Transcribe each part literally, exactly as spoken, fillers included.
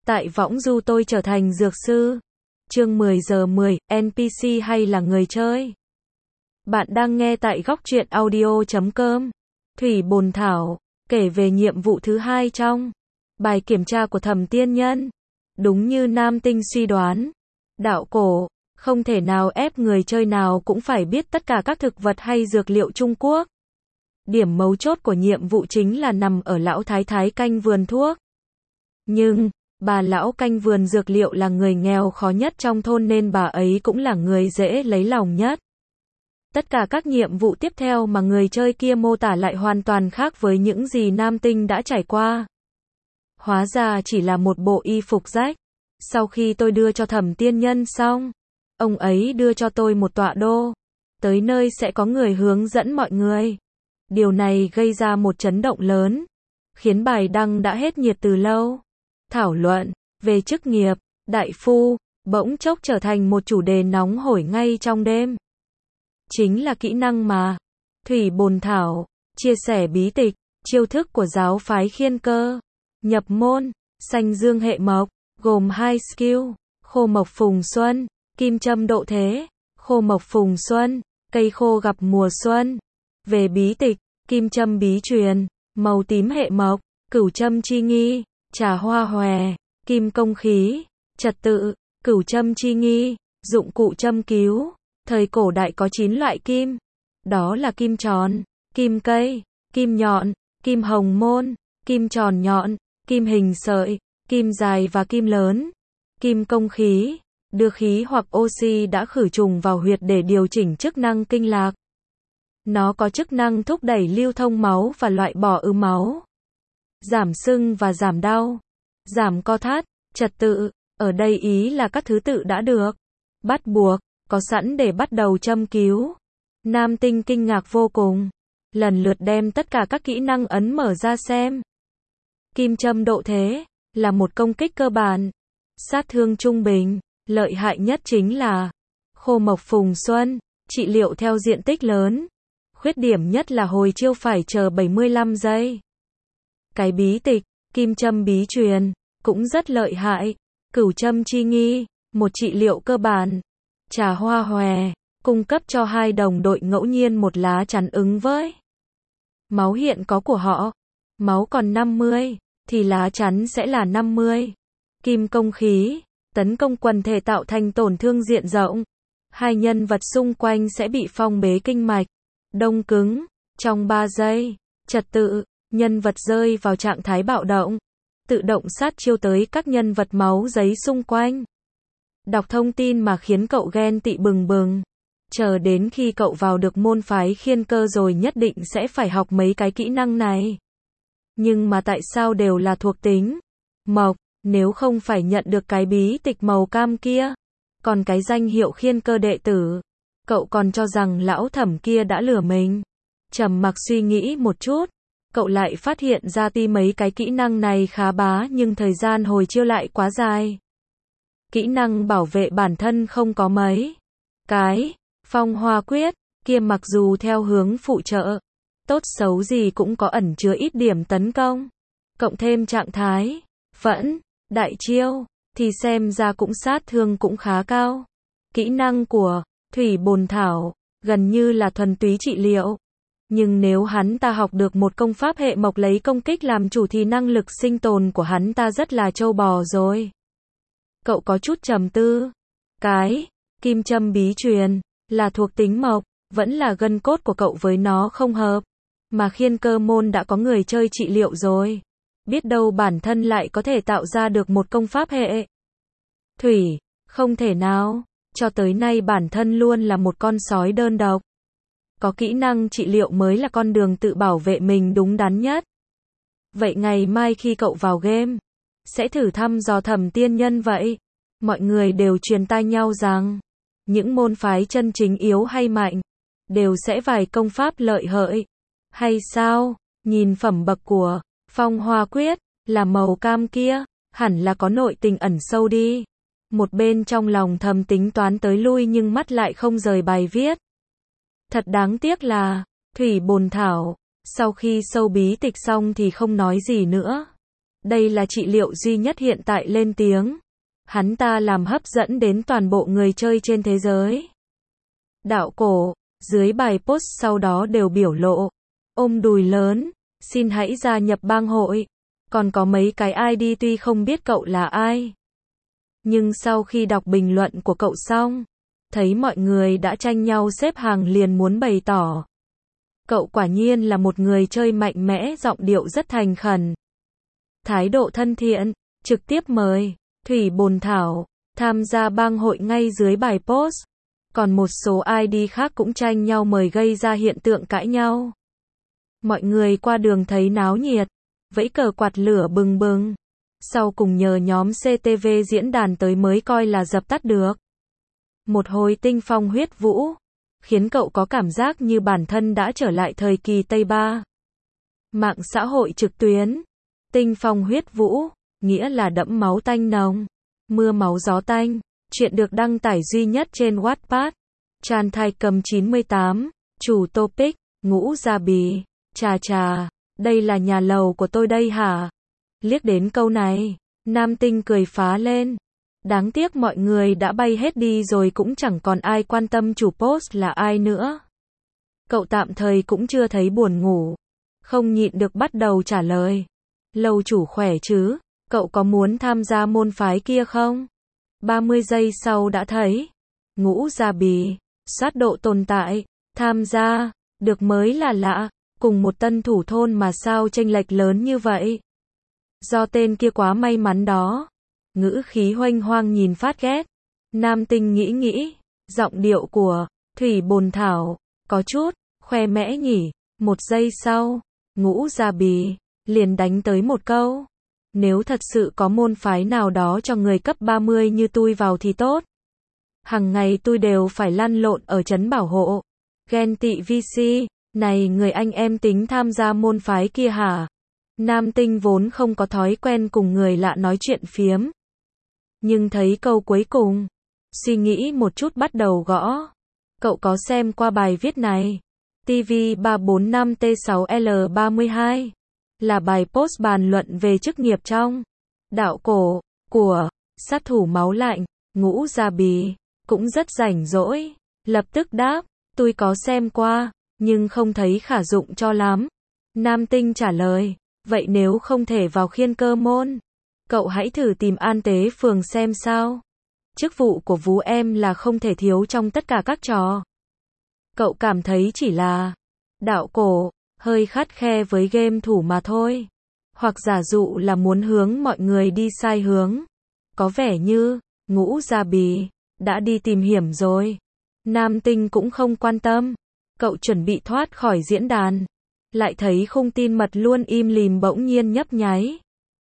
Tại võng du tôi trở thành dược sư. Chương mười giờ mười, en pê xê hay là người chơi? Bạn đang nghe tại góc truyện audio chấm com. Thủy Bồn Thảo, kể về nhiệm vụ thứ hai trong bài kiểm tra của Thẩm Tiên Nhân. Đúng như Nam Tinh suy đoán, đạo cổ không thể nào ép người chơi nào cũng phải biết tất cả các thực vật hay dược liệu Trung Quốc. Điểm mấu chốt của nhiệm vụ chính là nằm ở lão thái thái canh vườn thuốc. Nhưng, bà lão canh vườn dược liệu là người nghèo khó nhất trong thôn nên bà ấy cũng là người dễ lấy lòng nhất. Tất cả các nhiệm vụ tiếp theo mà người chơi kia mô tả lại hoàn toàn khác với những gì Nam Tinh đã trải qua. Hóa ra chỉ là một bộ y phục rách. Sau khi tôi đưa cho Thẩm Tiên Nhân xong, ông ấy đưa cho tôi một tọa đô. Tới nơi sẽ có người hướng dẫn mọi người. Điều này gây ra một chấn động lớn, khiến bài đăng đã hết nhiệt từ lâu. Thảo luận về chức nghiệp đại phu bỗng chốc trở thành một chủ đề nóng hổi ngay trong đêm. Chính là kỹ năng mà Thủy Bồn Thảo chia sẻ bí tịch, chiêu thức của giáo phái Khiên Cơ. Nhập môn, xanh dương hệ mộc, gồm hai skill, khô mộc phùng xuân, kim châm độ thế. Khô mộc phùng xuân, cây khô gặp mùa xuân. Về bí tịch, kim châm bí truyền, màu tím hệ mộc, cửu châm chi nghi, trà hoa hòe, kim công khí, trật tự, cửu châm chi nghi, dụng cụ châm cứu. Thời cổ đại có chín loại kim. Đó là kim tròn, kim cây, kim nhọn, kim hồng môn, kim tròn nhọn, kim hình sợi, kim dài và kim lớn. Kim công khí, đưa khí hoặc oxy đã khử trùng vào huyệt để điều chỉnh chức năng kinh lạc. Nó có chức năng thúc đẩy lưu thông máu và loại bỏ ứ máu. Giảm sưng và giảm đau. Giảm co thắt, trật tự. Ở đây ý là các thứ tự đã được bắt buộc, có sẵn để bắt đầu châm cứu. Nam Tinh kinh ngạc vô cùng. Lần lượt đem tất cả các kỹ năng ấn mở ra xem. Kim châm độ thế là một công kích cơ bản. Sát thương trung bình. Lợi hại nhất chính là khô mộc phùng xuân, trị liệu theo diện tích lớn. Khuyết điểm nhất là hồi chiêu phải chờ bảy mươi lăm giây. Cái bí tịch, kim châm bí truyền, cũng rất lợi hại. Cửu châm chi nghi, một trị liệu cơ bản. Trà hoa hòe, cung cấp cho hai đồng đội ngẫu nhiên một lá chắn ứng với máu hiện có của họ. Máu còn năm mươi, thì lá chắn sẽ là năm mươi. Kim công khí, tấn công quần thể tạo thành tổn thương diện rộng. Hai nhân vật xung quanh sẽ bị phong bế kinh mạch, đông cứng, trong ba giây. Trật tự, nhân vật rơi vào trạng thái bạo động, tự động sát chiêu tới các nhân vật máu giấy xung quanh. Đọc thông tin mà khiến cậu ghen tị bừng bừng. Chờ đến khi cậu vào được môn phái Khiên Cơ rồi nhất định sẽ phải học mấy cái kỹ năng này. Nhưng mà tại sao đều là thuộc tính mộc, nếu không phải nhận được cái bí tịch màu cam kia, còn cái danh hiệu Khiên Cơ đệ tử, cậu còn cho rằng lão Thẩm kia đã lừa mình. Trầm mặc suy nghĩ một chút, cậu lại phát hiện ra tuy mấy cái kỹ năng này khá bá nhưng thời gian hồi chiêu lại quá dài. Kỹ năng bảo vệ bản thân không có mấy. Cái phong hoa quyết kia mặc dù theo hướng phụ trợ, tốt xấu gì cũng có ẩn chứa ít điểm tấn công. Cộng thêm trạng thái phẫn, đại chiêu, thì xem ra cũng sát thương cũng khá cao. Kỹ năng của Thủy Bồn Thảo gần như là thuần túy trị liệu. Nhưng nếu hắn ta học được một công pháp hệ mộc lấy công kích làm chủ thì năng lực sinh tồn của hắn ta rất là trâu bò rồi. Cậu có chút trầm tư. Cái kim châm bí truyền là thuộc tính mộc, vẫn là gân cốt của cậu với nó không hợp. Mà Khiên Cơ môn đã có người chơi trị liệu rồi. Biết đâu bản thân lại có thể tạo ra được một công pháp hệ thủy. Không thể nào. Cho tới nay bản thân luôn là một con sói đơn độc. Có kỹ năng trị liệu mới là con đường tự bảo vệ mình đúng đắn nhất. Vậy ngày mai khi cậu vào game, sẽ thử thăm dò Thẩm Tiên Nhân vậy. Mọi người đều truyền tai nhau rằng, những môn phái chân chính yếu hay mạnh, đều sẽ vài công pháp lợi hợi. Hay sao? Nhìn phẩm bậc của phong hoa quyết, là màu cam kia, hẳn là có nội tình ẩn sâu đi. Một bên trong lòng thầm tính toán tới lui nhưng mắt lại không rời bài viết. Thật đáng tiếc là, Thủy Bồn Thảo, sau khi sâu bí tịch xong thì không nói gì nữa. Đây là trị liệu duy nhất hiện tại lên tiếng. Hắn ta làm hấp dẫn đến toàn bộ người chơi trên thế giới. Đạo cổ, dưới bài post sau đó đều biểu lộ. Ôm đùi lớn, xin hãy gia nhập bang hội. Còn có mấy cái i đê tuy không biết cậu là ai. Nhưng sau khi đọc bình luận của cậu xong, thấy mọi người đã tranh nhau xếp hàng liền muốn bày tỏ. Cậu quả nhiên là một người chơi mạnh mẽ, giọng điệu rất thành khẩn. Thái độ thân thiện, trực tiếp mời Thủy Bồn Thảo tham gia bang hội ngay dưới bài post. Còn một số i đê khác cũng tranh nhau mời gây ra hiện tượng cãi nhau. Mọi người qua đường thấy náo nhiệt, vẫy cờ quạt lửa bừng bừng. Sau cùng nhờ nhóm xê tê vê diễn đàn tới mới coi là dập tắt được. Một hồi tinh phong huyết vũ, khiến cậu có cảm giác như bản thân đã trở lại thời kỳ Tây Ba. Mạng xã hội trực tuyến, tinh phong huyết vũ, nghĩa là đẫm máu tanh nồng, mưa máu gió tanh. Chuyện được đăng tải duy nhất trên Wattpad. Chan Thai Cầm chín mươi tám, chủ topic, Ngũ Gia Bì, chà chà, đây là nhà lầu của tôi đây hả? Liếc đến câu này, Nam Tinh cười phá lên. Đáng tiếc mọi người đã bay hết đi rồi cũng chẳng còn ai quan tâm chủ post là ai nữa. Cậu tạm thời cũng chưa thấy buồn ngủ. Không nhịn được bắt đầu trả lời. Lầu chủ khỏe chứ? Cậu có muốn tham gia môn phái kia không? ba mươi giây sau đã thấy. Ngũ Gia Bì, sát độ tồn tại, tham gia, được mới là lạ. Cùng một tân thủ thôn mà sao chênh lệch lớn như vậy? Do tên kia quá may mắn đó. Ngữ khí hoanh hoang nhìn phát ghét. Nam Tinh nghĩ nghĩ, giọng điệu của Thủy Bồn Thảo có chút khoe mẽ nhỉ. Một giây sau, Ngũ Gia Bì liền đánh tới một câu. Nếu thật sự có môn phái nào đó cho người cấp ba mươi như tôi vào thì tốt. Hằng ngày tôi đều phải lăn lộn ở trấn bảo hộ. Ghen tị vê xê, này người anh em tính tham gia môn phái kia hả? Nam Tinh vốn không có thói quen cùng người lạ nói chuyện phiếm. Nhưng thấy câu cuối cùng, suy nghĩ một chút bắt đầu gõ. Cậu có xem qua bài viết này? tê vê ba bốn năm T sáu L ba mươi hai là bài post bàn luận về chức nghiệp trong đạo cổ của sát thủ máu lạnh, Ngũ Gia Bì, cũng rất rảnh rỗi, lập tức đáp, tôi có xem qua, nhưng không thấy khả dụng cho lắm. Nam Tinh trả lời, vậy nếu không thể vào Khiên Cơ môn, cậu hãy thử tìm An Tế Phường xem sao. Chức vụ của vú em là không thể thiếu trong tất cả các trò. Cậu cảm thấy chỉ là đạo cổ hơi khắt khe với game thủ mà thôi. Hoặc giả dụ là muốn hướng mọi người đi sai hướng. Có vẻ như Ngũ Gia Bì đã đi tìm hiểm rồi. Nam Tinh cũng không quan tâm. Cậu chuẩn bị thoát khỏi diễn đàn, lại thấy khung tin mật luôn im lìm bỗng nhiên nhấp nháy.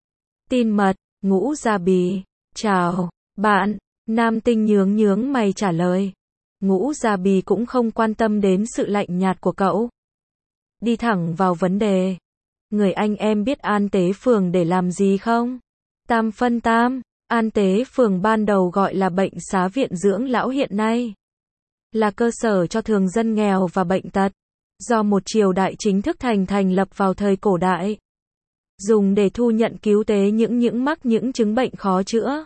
Tin mật, Ngũ Gia Bì, chào, bạn. Nam Tinh nhướng nhướng mày trả lời. Ngũ Gia Bì cũng không quan tâm đến sự lạnh nhạt của cậu. Đi thẳng vào vấn đề. Người anh em biết An Tế Phường để làm gì không? Tam phân tam, An Tế Phường ban đầu gọi là bệnh xá viện dưỡng lão hiện nay. Là cơ sở cho thường dân nghèo và bệnh tật. Do một triều đại chính thức thành thành lập vào thời cổ đại. Dùng để thu nhận cứu tế những những mắc những chứng bệnh khó chữa.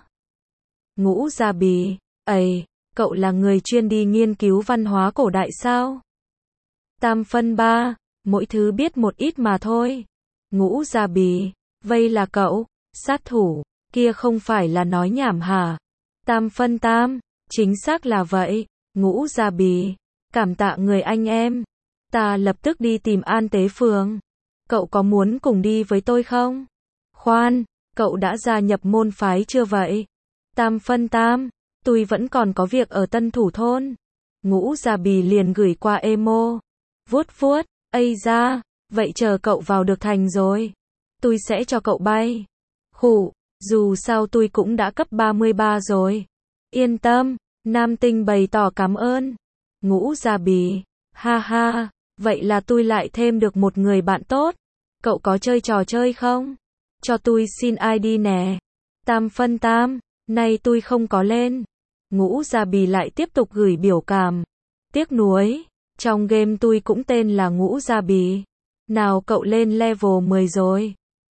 Ngũ Gia Bì, ầy, cậu là người chuyên đi nghiên cứu văn hóa cổ đại sao? Tam phân ba, mỗi thứ biết một ít mà thôi. Ngũ Gia Bì, vây là cậu, sát thủ, kia không phải là nói nhảm hả? Tam phân tam, chính xác là vậy. Ngũ Gia Bì, cảm tạ người anh em. Ta lập tức đi tìm An Tế Phường. Cậu có muốn cùng đi với tôi không? Khoan, cậu đã gia nhập môn phái chưa vậy? Tam phân tam, tôi vẫn còn có việc ở Tân Thủ Thôn. Ngũ Gia Bì liền gửi qua emo. Vuốt vuốt, ây da, vậy chờ cậu vào được thành rồi. Tôi sẽ cho cậu bay. Khủ, dù sao tôi cũng đã cấp ba mươi ba rồi. Yên tâm, Nam Tinh bày tỏ cảm ơn. Ngũ Gia Bì, ha ha, vậy là tôi lại thêm được một người bạn tốt. Cậu có chơi trò chơi không? Cho tôi xin i đê nè. Tam phân tam, nay tôi không có lên. Ngũ Gia Bì lại tiếp tục gửi biểu cảm. Tiếc nuối, trong game tôi cũng tên là Ngũ Gia Bì. Nào cậu lên level mười rồi.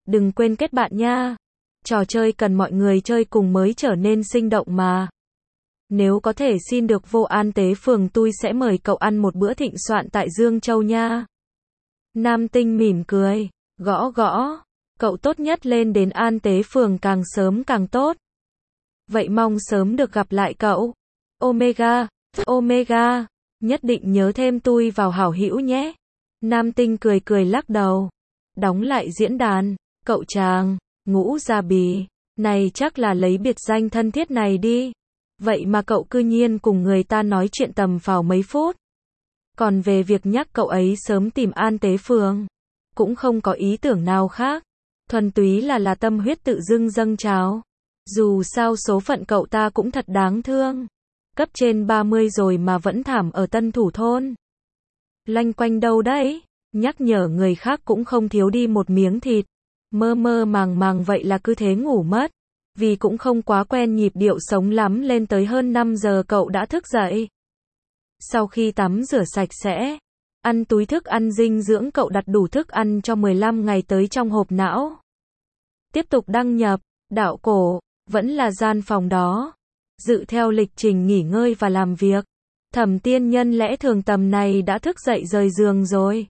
Đừng quên kết bạn nha. Trò chơi cần mọi người chơi cùng mới trở nên sinh động mà. Nếu có thể xin được vô An Tế Phường tôi sẽ mời cậu ăn một bữa thịnh soạn tại Dương Châu nha. Nam Tinh mỉm cười, gõ gõ. Cậu tốt nhất lên đến An Tế Phường càng sớm càng tốt. Vậy mong sớm được gặp lại cậu. Omega, Omega, nhất định nhớ thêm tôi vào hảo hữu nhé. Nam Tinh cười cười lắc đầu. Đóng lại diễn đàn, cậu chàng, Ngũ Gia Bì, này chắc là lấy biệt danh thân thiết này đi. Vậy mà cậu cư nhiên cùng người ta nói chuyện tầm phào mấy phút. Còn về việc nhắc cậu ấy sớm tìm An Tế Phường, cũng không có ý tưởng nào khác. Thuần túy là là tâm huyết tự dưng dâng trào. Dù sao số phận cậu ta cũng thật đáng thương. Cấp trên ba mươi rồi mà vẫn thảm ở Tân Thủ Thôn. Lanh quanh đâu đấy? Nhắc nhở người khác cũng không thiếu đi một miếng thịt. Mơ mơ màng màng vậy là cứ thế ngủ mất. Vì cũng không quá quen nhịp điệu sống lắm, lên tới hơn năm giờ cậu đã thức dậy. Sau khi tắm rửa sạch sẽ, ăn túi thức ăn dinh dưỡng, cậu đặt đủ thức ăn cho mười lăm ngày tới trong hộp não. Tiếp tục đăng nhập, đạo cổ, vẫn là gian phòng đó. Dự theo lịch trình nghỉ ngơi và làm việc. Thẩm Tiên Nhân lẽ thường tầm này đã thức dậy rời giường rồi.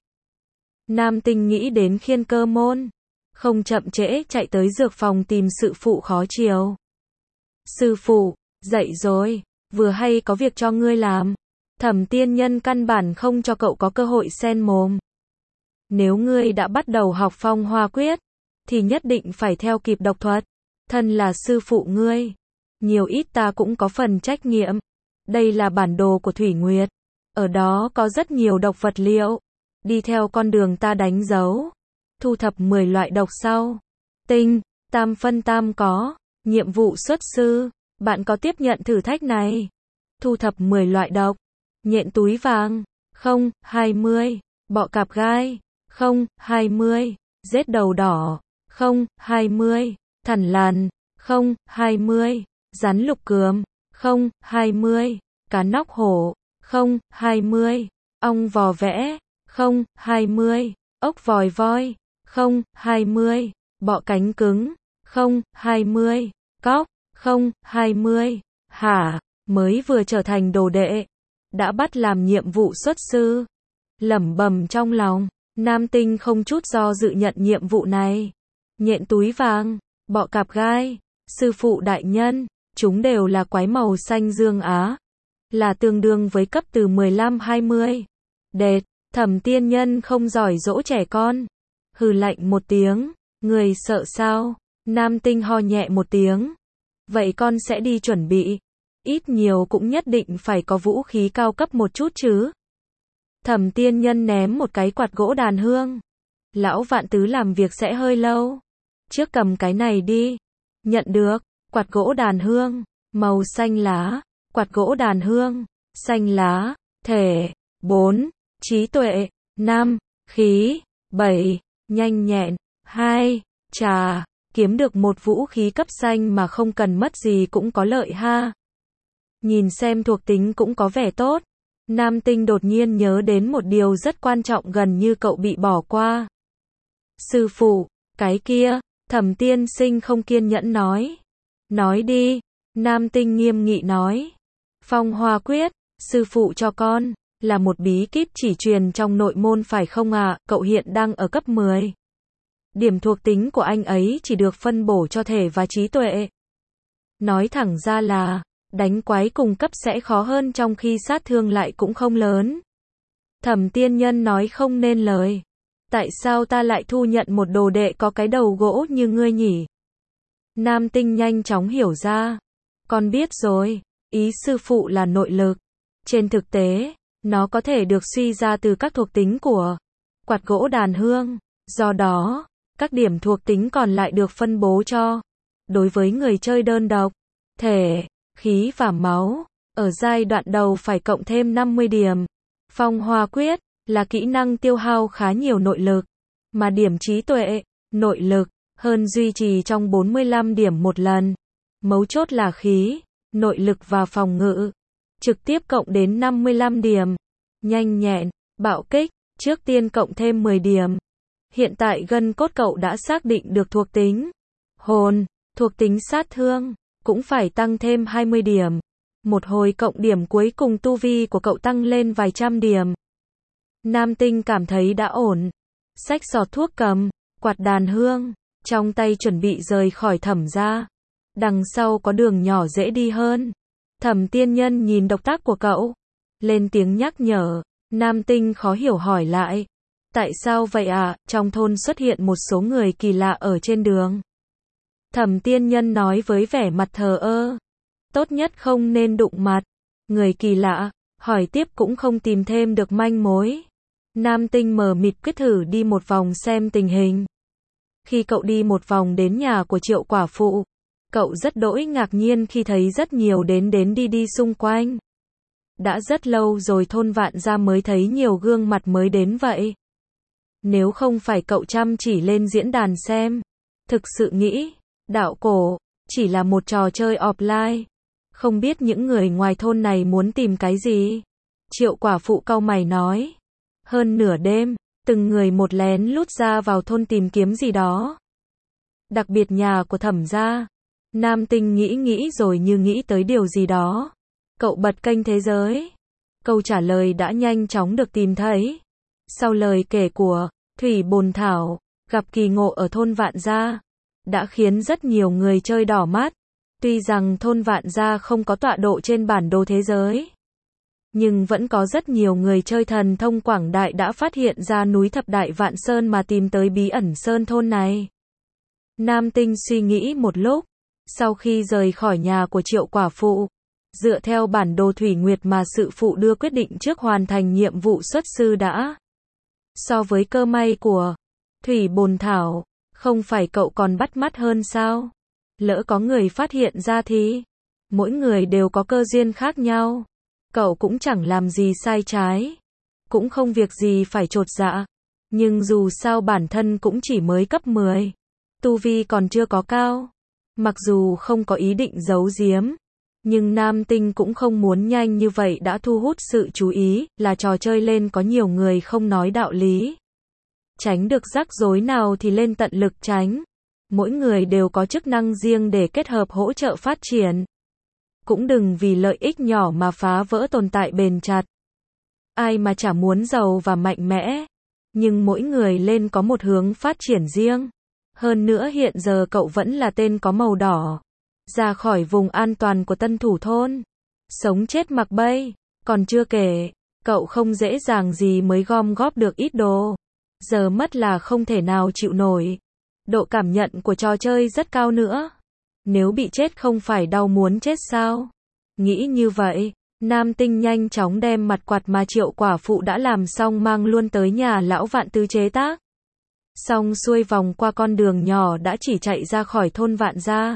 Nam Tinh nghĩ đến Khiên Cơ Môn. Không chậm trễ chạy tới dược phòng tìm sư phụ khó chiều. Sư phụ, dậy rồi, vừa hay có việc cho ngươi làm. Thẩm Tiên Nhân căn bản không cho cậu có cơ hội xen mồm. Nếu ngươi đã bắt đầu học Phong Hoa Quyết, thì nhất định phải theo kịp độc thuật. Thân là sư phụ ngươi, nhiều ít ta cũng có phần trách nhiệm. Đây là bản đồ của Thủy Nguyệt. Ở đó có rất nhiều độc vật liệu. Đi theo con đường ta đánh dấu. Thu thập mười loại độc sau. Tinh, tam phân tam có. Nhiệm vụ xuất sư. Bạn có tiếp nhận thử thách này? Thu thập mười loại độc. Nhện túi vàng. Không, hai mươi. Bọ cạp gai. Không, hai mươi. Rết đầu đỏ. Không, hai mươi. Thằn lằn. Không, hai mươi. Rắn lục cườm. Không, hai mươi. Cá nóc hổ. Không, hai mươi. Ong vò vẽ. Không, hai mươi. Ốc vòi voi. Không, hai mươi. Bọ cánh cứng. Không, hai mươi. Cóc. Không, hai mươi. Hả, mới vừa trở thành đồ đệ. Đã bắt làm nhiệm vụ xuất sư. Lẩm bẩm trong lòng. Nam Tinh không chút do dự nhận nhiệm vụ này. Nhện túi vàng. Bọ cạp gai. Sư phụ đại nhân. Chúng đều là quái màu xanh dương Á. Là tương đương với cấp từ mười lăm hai mươi. Đệt, Thẩm Tiên Nhân không giỏi dỗ trẻ con. Hừ lạnh một tiếng. Người sợ sao? Nam Tinh ho nhẹ một tiếng. Vậy con sẽ đi chuẩn bị. Ít nhiều cũng nhất định phải có vũ khí cao cấp một chút chứ. Thẩm Tiên Nhân ném một cái quạt gỗ đàn hương. Lão Vạn Tứ làm việc sẽ hơi lâu. Trước cầm cái này đi. Nhận được. Quạt gỗ đàn hương. Màu xanh lá. Quạt gỗ đàn hương. Xanh lá. Thể. bốn. Trí tuệ. năm. Khí. bảy. Nhanh nhẹn. hai. Trà. Kiếm được một vũ khí cấp xanh mà không cần mất gì cũng có lợi ha. Nhìn xem thuộc tính cũng có vẻ tốt. Nam Tinh đột nhiên nhớ đến một điều rất quan trọng gần như cậu bị bỏ qua. Sư phụ, cái kia, Thẩm tiên sinh không kiên nhẫn nói. Nói đi, Nam Tinh nghiêm nghị nói. Phong Hoa Quyết, sư phụ cho con, là một bí kíp chỉ truyền trong nội môn phải không ạ? À? Cậu hiện đang ở cấp mười. Điểm thuộc tính của anh ấy chỉ được phân bổ cho thể và trí tuệ. Nói thẳng ra là, đánh quái cùng cấp sẽ khó hơn trong khi sát thương lại cũng không lớn. Thẩm tiên nhân nói không nên lời. Tại sao ta lại thu nhận một đồ đệ có cái đầu gỗ như ngươi nhỉ? Nam Tinh nhanh chóng hiểu ra. Con biết rồi, ý sư phụ là nội lực. Trên thực tế, nó có thể được suy ra từ các thuộc tính của quạt gỗ đàn hương. Do đó, các điểm thuộc tính còn lại được phân bố cho. Đối với người chơi đơn độc, thể, khí và máu, ở giai đoạn đầu phải cộng thêm năm mươi điểm. Phong Hoa Quyết là kỹ năng tiêu hao khá nhiều nội lực, mà điểm trí tuệ, nội lực, hơn duy trì trong bốn mươi lăm điểm một lần. Mấu chốt là khí, nội lực và phòng ngự, trực tiếp cộng đến năm mươi lăm điểm. Nhanh nhẹn, bạo kích, trước tiên cộng thêm mười điểm. Hiện tại gân cốt cậu đã xác định được thuộc tính hồn, thuộc tính sát thương, cũng phải tăng thêm hai mươi điểm. Một hồi cộng điểm cuối cùng tu vi của cậu tăng lên vài trăm điểm. Nam Tinh cảm thấy đã ổn. Xách giọt thuốc cầm, quạt đàn hương, trong tay chuẩn bị rời khỏi Thẩm gia. Đằng sau có đường nhỏ dễ đi hơn. Thẩm Tiên Nhân nhìn động tác của cậu, lên tiếng nhắc nhở. Nam Tinh khó hiểu hỏi lại. Tại sao vậy ạ? À? Trong thôn xuất hiện một số người kỳ lạ ở trên đường. Thẩm Tiên Nhân nói với vẻ mặt thờ ơ. Tốt nhất không nên đụng mặt. Người kỳ lạ, hỏi tiếp cũng không tìm thêm được manh mối. Nam Tinh mờ mịt quyết thử đi một vòng xem tình hình. Khi cậu đi một vòng đến nhà của Triệu quả phụ, cậu rất đỗi ngạc nhiên khi thấy rất nhiều đến đến đi đi xung quanh. Đã rất lâu rồi thôn Vạn Gia mới thấy nhiều gương mặt mới đến vậy. Nếu không phải cậu chăm chỉ lên diễn đàn xem, thực sự nghĩ, đạo cổ, chỉ là một trò chơi offline. Không biết những người ngoài thôn này muốn tìm cái gì? Triệu quả phụ cau mày nói. Hơn nửa đêm, từng người một lén lút ra vào thôn tìm kiếm gì đó. Đặc biệt nhà của Thẩm gia. Nam Tinh nghĩ nghĩ rồi như nghĩ tới điều gì đó. Cậu bật kênh thế giới. Câu trả lời đã nhanh chóng được tìm thấy. Sau lời kể của Thủy Bồn Thảo, gặp kỳ ngộ ở thôn Vạn Gia, đã khiến rất nhiều người chơi đỏ mắt. Tuy rằng thôn Vạn Gia không có tọa độ trên bản đồ thế giới, nhưng vẫn có rất nhiều người chơi thần thông quảng đại đã phát hiện ra núi Thập Đại Vạn Sơn mà tìm tới bí ẩn sơn thôn này. Nam Tinh suy nghĩ một lúc, sau khi rời khỏi nhà của Triệu quả phụ, dựa theo bản đồ Thủy Nguyệt mà sự phụ đưa quyết định trước hoàn thành nhiệm vụ xuất sư đã. So với cơ may của Thủy Bồn Thảo, không phải cậu còn bắt mắt hơn sao? Lỡ có người phát hiện ra thì, mỗi người đều có cơ duyên khác nhau. Cậu cũng chẳng làm gì sai trái, cũng không việc gì phải chột dạ. Nhưng dù sao bản thân cũng chỉ mới cấp mười, tu vi còn chưa có cao. Mặc dù không có ý định giấu giếm, nhưng Nam Tinh cũng không muốn nhanh như vậy đã thu hút sự chú ý, là trò chơi lên có nhiều người không nói đạo lý. Tránh được rắc rối nào thì lên tận lực tránh. Mỗi người đều có chức năng riêng để kết hợp hỗ trợ phát triển. Cũng đừng vì lợi ích nhỏ mà phá vỡ tồn tại bền chặt. Ai mà chả muốn giàu và mạnh mẽ. Nhưng mỗi người lên có một hướng phát triển riêng. Hơn nữa hiện giờ cậu vẫn là tên có màu đỏ. Ra khỏi vùng an toàn của tân thủ thôn. Sống chết mặc bay. Còn chưa kể, cậu không dễ dàng gì mới gom góp được ít đồ. Giờ mất là không thể nào chịu nổi. Độ cảm nhận của trò chơi rất cao nữa. Nếu bị chết không phải đau muốn chết sao? Nghĩ như vậy, Nam Tinh nhanh chóng đem mặt quạt mà Triệu quả phụ đã làm xong mang luôn tới nhà lão Vạn Tứ chế tác. Xong xuôi vòng qua con đường nhỏ đã chỉ chạy ra khỏi thôn Vạn Gia.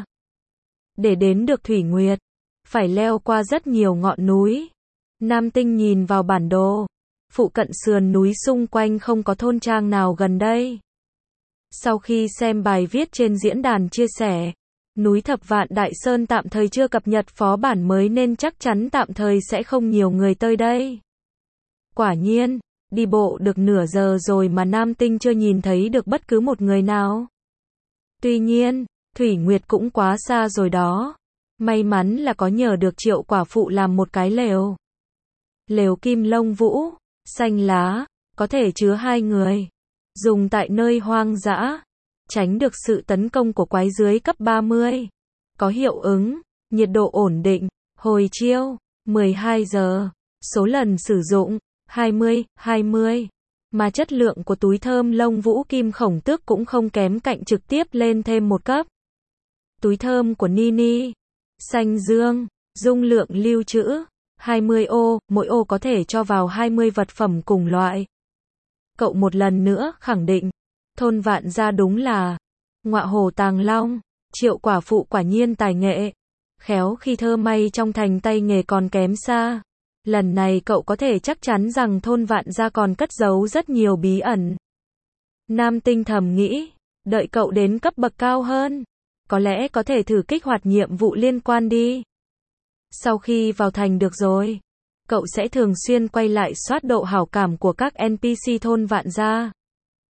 Để đến được Thủy Nguyệt, phải leo qua rất nhiều ngọn núi. Nam Tinh nhìn vào bản đồ. Phụ cận sườn núi xung quanh không có thôn trang nào gần đây. Sau khi xem bài viết trên diễn đàn chia sẻ, núi Thập Vạn Đại Sơn tạm thời chưa cập nhật phó bản mới nên chắc chắn tạm thời sẽ không nhiều người tới đây. Quả nhiên, đi bộ được nửa giờ rồi mà Nam Tinh chưa nhìn thấy được bất cứ một người nào. Tuy nhiên, Thủy Nguyệt cũng quá xa rồi đó. May mắn là có nhờ được Triệu quả phụ làm một cái lều. Lều kim lông vũ, xanh lá, có thể chứa hai người. Dùng tại nơi hoang dã, tránh được sự tấn công của quái dưới cấp ba mươi. Có hiệu ứng, nhiệt độ ổn định, hồi chiêu, mười hai giờ, số lần sử dụng, hai mươi, hai mươi. Mà chất lượng của túi thơm lông vũ kim khổng tước cũng không kém cạnh trực tiếp lên thêm một cấp. Túi thơm của Nini, xanh dương, dung lượng lưu trữ, hai mươi ô, mỗi ô có thể cho vào hai mươi vật phẩm cùng loại. Cậu một lần nữa khẳng định, thôn Vạn Gia đúng là ngọa hổ tàng long. Triệu quả phụ quả nhiên tài nghệ, khéo khi thơ may trong thành tay nghề còn kém xa. Lần này cậu có thể chắc chắn rằng thôn Vạn Gia còn cất giấu rất nhiều bí ẩn. Nam Tinh thầm nghĩ, đợi cậu đến cấp bậc cao hơn, có lẽ có thể thử kích hoạt nhiệm vụ liên quan đi. Sau khi vào thành được rồi, cậu sẽ thường xuyên quay lại soát độ hảo cảm của các en pê xê thôn Vạn Gia.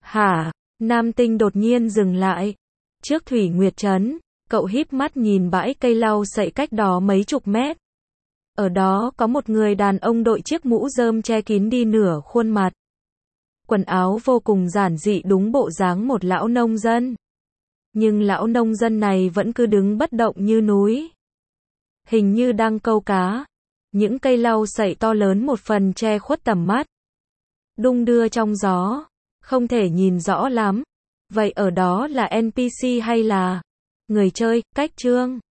Hả? Nam Tinh đột nhiên dừng lại. Trước Thủy Nguyệt Trấn, cậu híp mắt nhìn bãi cây lau sậy cách đó mấy chục mét. Ở đó có một người đàn ông đội chiếc mũ rơm che kín đi nửa khuôn mặt. Quần áo vô cùng giản dị đúng bộ dáng một lão nông dân. Nhưng lão nông dân này vẫn cứ đứng bất động như núi. Hình như đang câu cá. Những cây lau sậy to lớn một phần che khuất tầm mắt. Đung đưa trong gió. Không thể nhìn rõ lắm. Vậy ở đó là en pê xê hay là người chơi, cách chương?